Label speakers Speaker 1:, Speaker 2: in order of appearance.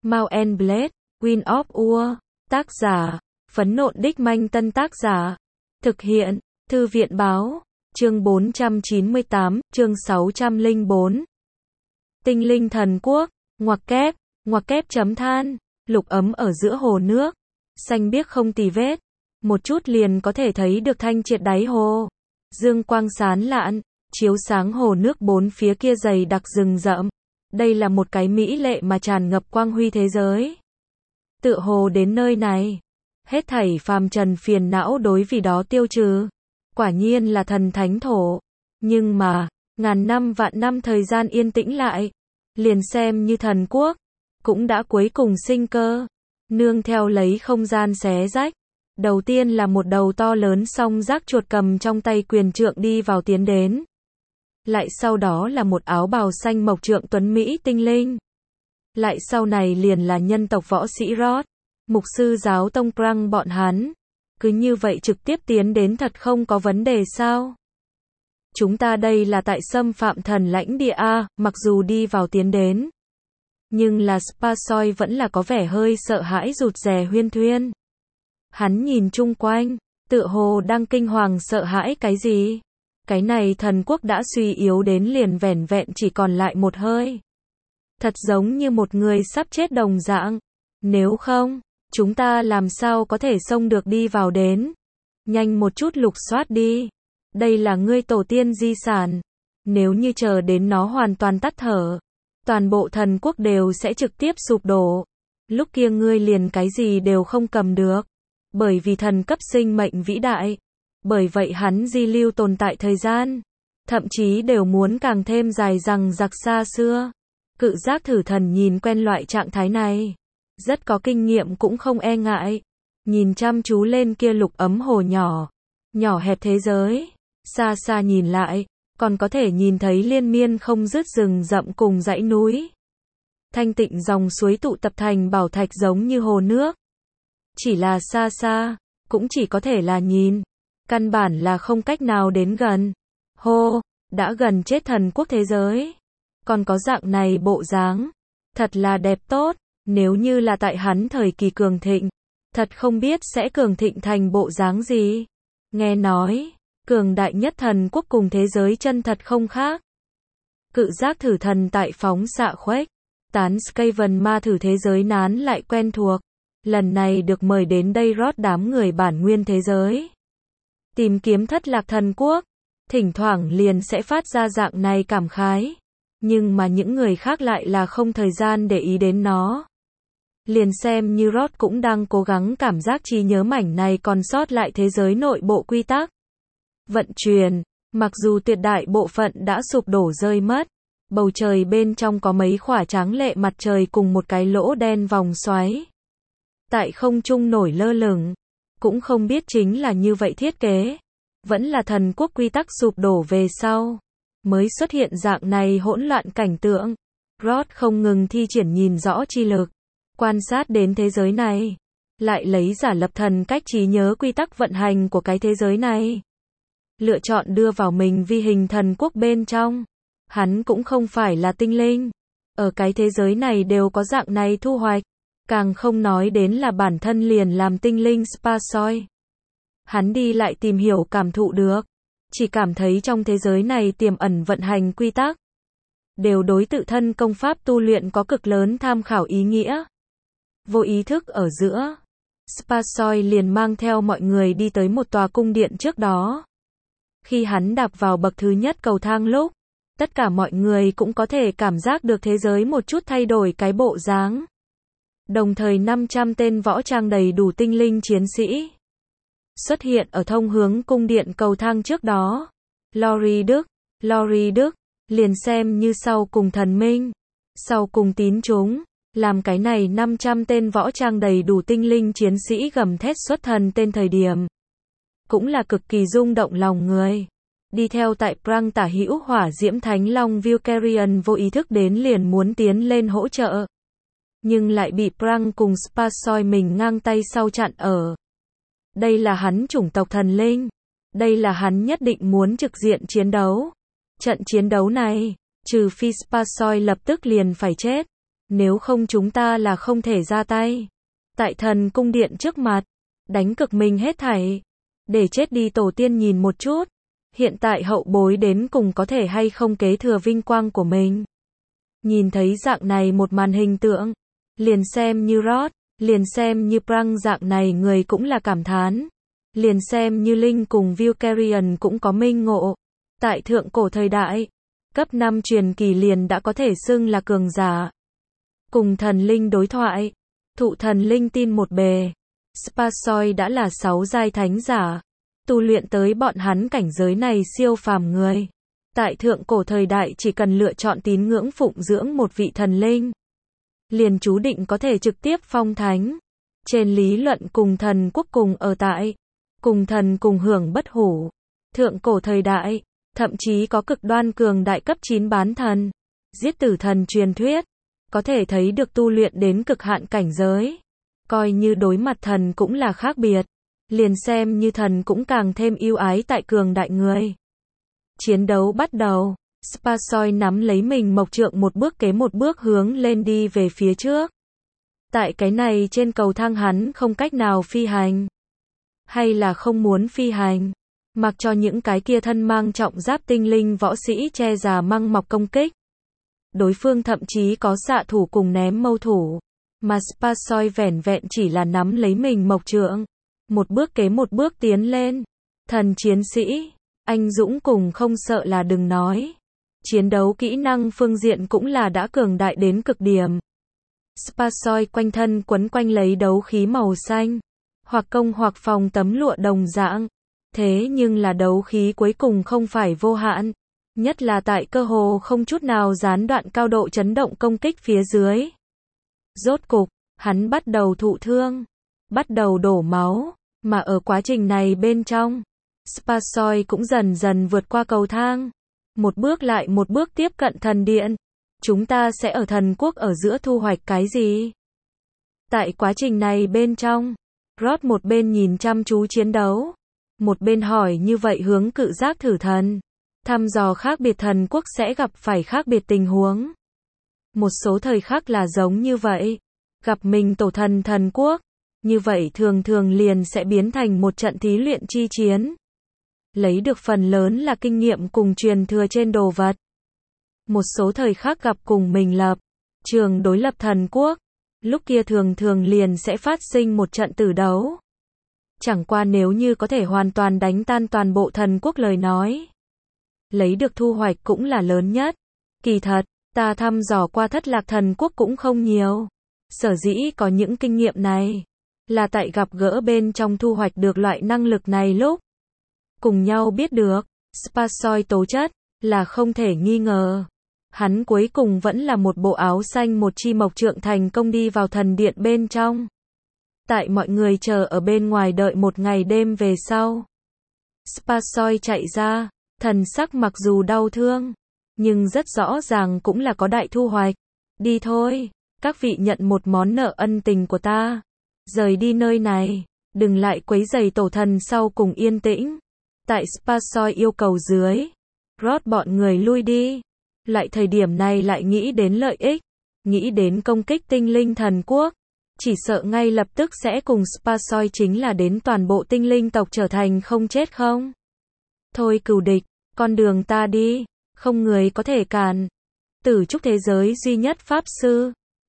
Speaker 1: Mount and Blade, Wind of War. Tác giả, Phấn Nộn Đích Manh. Tân tác giả, thực hiện, Thư viện Báo. Chương 498, chương 604. Tinh linh thần quốc, ngoặc kép chấm than, lục ấm ở giữa hồ nước, xanh biếc không tì vết, một chút liền có thể thấy được thanh triệt đáy hồ. Dương quang sán lạn, chiếu sáng hồ nước bốn phía kia dày đặc rừng rậm. Đây là một cái mỹ lệ mà tràn ngập quang huy thế giới. Tựa hồ đến nơi này, hết thảy phàm trần phiền não đối vì đó tiêu trừ. Quả nhiên là thần thánh thổ. Nhưng mà, ngàn năm vạn năm thời gian yên tĩnh lại, liền xem như thần quốc, cũng đã cuối cùng sinh cơ. Nương theo lấy không gian xé rách. Đầu tiên là một đầu to lớn song giác chuột cầm trong tay quyền trượng đi vào tiến đến. Lại sau đó là một áo bào xanh mộc trượng tuấn Mỹ tinh linh. Lại sau này liền là nhân tộc võ sĩ Rod, mục sư giáo tông Prang bọn hắn. Cứ như vậy trực tiếp tiến đến thật không có vấn đề sao? Chúng ta đây là tại xâm phạm thần lãnh địa A, mặc dù đi vào tiến đến. Nhưng là Sparsoi vẫn là có vẻ hơi sợ hãi rụt rè huyên thuyên. Hắn nhìn chung quanh, tựa hồ đang kinh hoàng sợ hãi cái gì? Cái này thần quốc đã suy yếu đến liền vẻn vẹn chỉ còn lại một hơi. Thật giống như một người sắp chết đồng dạng. Nếu không, chúng ta làm sao có thể xông được đi vào đến? Nhanh một chút lục soát đi. Đây là ngươi tổ tiên di sản. Nếu như chờ đến nó hoàn toàn tắt thở, toàn bộ thần quốc đều sẽ trực tiếp sụp đổ. Lúc kia ngươi liền cái gì đều không cầm được. Bởi vì thần cấp sinh mệnh vĩ đại. Bởi vậy hắn di lưu tồn tại thời gian. Thậm chí đều muốn càng thêm dài dằng dặc xa xưa. Cự giác thử thần nhìn quen loại trạng thái này. Rất có kinh nghiệm cũng không e ngại. Nhìn chăm chú lên kia lục ấm hồ nhỏ. Nhỏ hẹp thế giới. Xa xa nhìn lại, còn có thể nhìn thấy liên miên không dứt rừng rậm cùng dãy núi. Thanh tịnh dòng suối tụ tập thành bảo thạch giống như hồ nước. Chỉ là xa xa, cũng chỉ có thể là nhìn. Căn bản là không cách nào đến gần. Hô, đã gần chết thần quốc thế giới. Còn có dạng này bộ dáng. Thật là đẹp tốt. Nếu như là tại hắn thời kỳ cường thịnh. Thật không biết sẽ cường thịnh thành bộ dáng gì. Nghe nói, cường đại nhất thần quốc cùng thế giới chân thật không khác. Cự giác thử thần tại phóng xạ khuếch tán Skaven ma thử thế giới nán lại quen thuộc. Lần này được mời đến đây rót đám người bản nguyên thế giới. Tìm kiếm thất lạc thần quốc. Thỉnh thoảng liền sẽ phát ra dạng này cảm khái. Nhưng mà những người khác lại là không thời gian để ý đến nó. Liền xem như Rod cũng đang cố gắng cảm giác trí nhớ mảnh này còn sót lại thế giới nội bộ quy tắc. Vận chuyển, mặc dù tuyệt đại bộ phận đã sụp đổ rơi mất. Bầu trời bên trong có mấy khỏa tráng lệ mặt trời cùng một cái lỗ đen vòng xoáy. Tại không trung nổi lơ lửng. Cũng không biết chính là như vậy thiết kế. Vẫn là thần quốc quy tắc sụp đổ về sau. Mới xuất hiện dạng này hỗn loạn cảnh tượng. Rod không ngừng thi triển nhìn rõ chi lực. Quan sát đến thế giới này. Lại lấy giả lập thần cách trí nhớ quy tắc vận hành của cái thế giới này. Lựa chọn đưa vào mình vi hình thần quốc bên trong. Hắn cũng không phải là tinh linh. Ở cái thế giới này đều có dạng này thu hoạch. Càng không nói đến là bản thân liền làm tinh linh Sparsoi. Hắn đi lại tìm hiểu cảm thụ được. Chỉ cảm thấy trong thế giới này tiềm ẩn vận hành quy tắc. Đều đối tự thân công pháp tu luyện có cực lớn tham khảo ý nghĩa. Vô ý thức ở giữa. Sparsoi liền mang theo mọi người đi tới một tòa cung điện trước đó. Khi hắn đạp vào bậc thứ nhất cầu thang lúc. Tất cả mọi người cũng có thể cảm giác được thế giới một chút thay đổi cái bộ dáng. Đồng thời 500 tên võ trang đầy đủ tinh linh chiến sĩ xuất hiện ở thông hướng cung điện cầu thang trước đó. Lori Đức, liền xem như sau cùng thần minh, sau cùng tín chúng, làm cái này 500 tên võ trang đầy đủ tinh linh chiến sĩ gầm thét xuất thần tên thời điểm. Cũng là cực kỳ rung động lòng người. Đi theo tại Prang tả hữu hỏa diễm thánh long Vulcarian vô ý thức đến liền muốn tiến lên hỗ trợ. Nhưng lại bị Prang cùng Sparsoi mình ngang tay sau chặn ở. Đây là hắn chủng tộc thần linh. Đây là hắn nhất định muốn trực diện chiến đấu. Trận chiến đấu này, trừ phi Sparsoi lập tức liền phải chết. Nếu không chúng ta là không thể ra tay. Tại thần cung điện trước mặt, đánh cực mình hết thảy. Để chết đi tổ tiên nhìn một chút. Hiện tại hậu bối đến cùng có thể hay không kế thừa vinh quang của mình. Nhìn thấy dạng này một màn hình tượng. Liền xem như Rod, liền xem như Prang dạng này người cũng là cảm thán. Liền xem như Linh cùng Vulcarian cũng có minh ngộ. Tại thượng cổ thời đại, cấp 5 truyền kỳ liền đã có thể xưng là cường giả. Cùng thần linh đối thoại, thụ thần linh tin một bề. Spasoi đã là 6 giai thánh giả, tu luyện tới bọn hắn cảnh giới này siêu phàm người. Tại thượng cổ thời đại chỉ cần lựa chọn tín ngưỡng phụng dưỡng một vị thần linh, liền chú định có thể trực tiếp phong thánh. Trên lý luận cùng thần quốc cùng ở tại, cùng thần cùng hưởng bất hủ. Thượng cổ thời đại, thậm chí có cực đoan cường đại cấp 9 bán thần, giết tử thần truyền thuyết, có thể thấy được tu luyện đến cực hạn cảnh giới. Coi như đối mặt thần cũng là khác biệt, liền xem như thần cũng càng thêm yêu ái tại cường đại người. Chiến đấu bắt đầu, Spasoi nắm lấy mình mộc trượng một bước kế một bước hướng lên đi về phía trước. Tại cái này trên cầu thang hắn không cách nào phi hành. Hay là không muốn phi hành. Mặc cho những cái kia thân mang trọng giáp tinh linh võ sĩ che già măng mọc công kích. Đối phương thậm chí có xạ thủ cùng ném mâu thủ. Mà Spasoi vẻn vẹn chỉ là nắm lấy mình mộc trượng. Một bước kế một bước tiến lên. Thần chiến sĩ, anh dũng cùng không sợ là đừng nói. Chiến đấu kỹ năng phương diện cũng là đã cường đại đến cực điểm. Spasoi quanh thân quấn quanh lấy đấu khí màu xanh. Hoặc công hoặc phòng tấm lụa đồng dạng. Thế nhưng là đấu khí cuối cùng không phải vô hạn. Nhất là tại cơ hồ không chút nào gián đoạn cao độ chấn động công kích phía dưới. Rốt cục, hắn bắt đầu thụ thương. Bắt đầu đổ máu. Mà ở quá trình này bên trong, Spasoi cũng dần dần vượt qua cầu thang. Một bước lại một bước tiếp cận thần điện. Chúng ta sẽ ở thần quốc ở giữa thu hoạch cái gì? Tại quá trình này bên trong, Rod một bên nhìn chăm chú chiến đấu. Một bên hỏi như vậy hướng cự giác thử thần. Thăm dò khác biệt thần quốc sẽ gặp phải khác biệt tình huống. Một số thời khắc là giống như vậy. Gặp mình tổ thần thần quốc. Như vậy thường thường liền sẽ biến thành một trận thí luyện chi chiến. Lấy được phần lớn là kinh nghiệm cùng truyền thừa trên đồ vật. Một số thời khắc gặp cùng mình lập trường đối lập thần quốc. Lúc kia thường thường liền sẽ phát sinh một trận tử đấu. Chẳng qua nếu như có thể hoàn toàn đánh tan toàn bộ thần quốc lời nói. Lấy được thu hoạch cũng là lớn nhất. Kỳ thật, ta thăm dò qua thất lạc thần quốc cũng không nhiều. Sở dĩ có những kinh nghiệm này. Là tại gặp gỡ bên trong thu hoạch được loại năng lực này lúc. Cùng nhau biết được, Spasoi tố chất, là không thể nghi ngờ. Hắn cuối cùng vẫn là một bộ áo xanh một chi mộc trượng thành công đi vào thần điện bên trong. Tại mọi người chờ ở bên ngoài đợi một ngày đêm về sau. Spasoi chạy ra, thần sắc mặc dù đau thương, nhưng rất rõ ràng cũng là có đại thu hoạch. Đi thôi, các vị nhận một món nợ ân tình của ta. Rời đi nơi này, đừng lại quấy rầy tổ thần sau cùng yên tĩnh. Tại Spasoi yêu cầu dưới, Rod bọn người lui đi. Lại thời điểm này lại nghĩ đến lợi ích, nghĩ đến công kích tinh linh thần quốc. Chỉ sợ ngay lập tức sẽ cùng Spasoi chính là đến toàn bộ tinh linh tộc trở thành không chết không. Thôi cừu địch, con đường ta đi, không người có thể cản. Tử trúc thế giới duy nhất pháp sư.